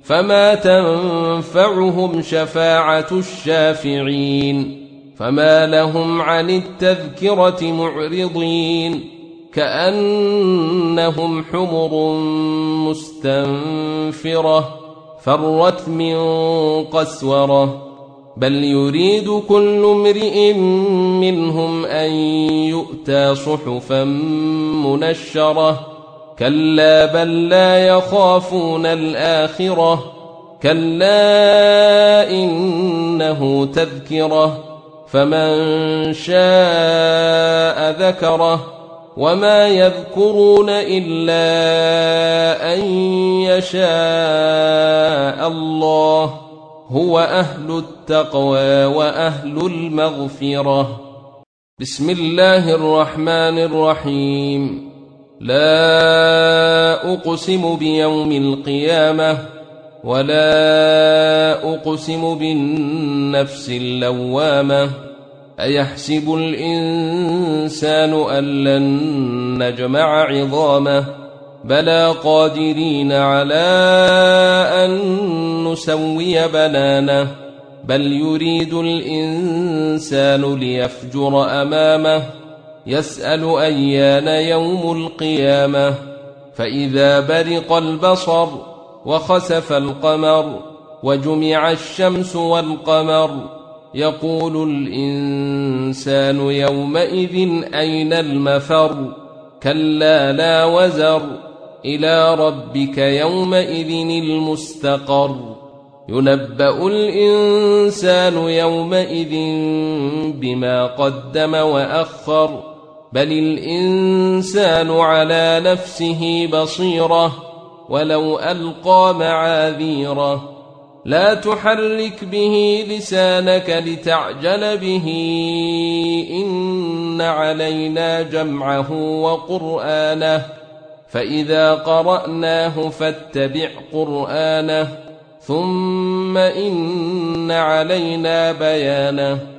فما تنفعهم شفاعة الشافعين فما لهم عن التذكرة معرضين كأنهم حمر مستنفرة فرت من قسورة بل يريد كل امرئ منهم أن يؤتى صحفا منشرة كلا بل لا يخافون الآخرة كلا إنه تذكرة فمن شاء ذكره وما يذكرون إلا أن يشاء الله هو أهل التقوى وأهل المغفرة. بسم الله الرحمن الرحيم. لا أقسم بيوم القيامة ولا أقسم بالنفس اللوامة أيحسب الإنسان أن لن نجمع عظامه بلى قادرين على أن نسوي بنانه بل يريد الإنسان ليفجر أمامه يسأل أيان يوم القيامة فإذا برق البصر وخسف القمر وجمع الشمس والقمر يقول الإنسان يومئذ أين المفر كلا لا وزر إلى ربك يومئذ المستقر ينبأ الإنسان يومئذ بما قدم وأخر بل الإنسان على نفسه بصيرة ولو ألقى معاذيره لا تحرك به لسانك لتعجل به إن علينا جمعه وقرآنه فإذا قرأناه فاتبع قرآنه ثم إن علينا بيانه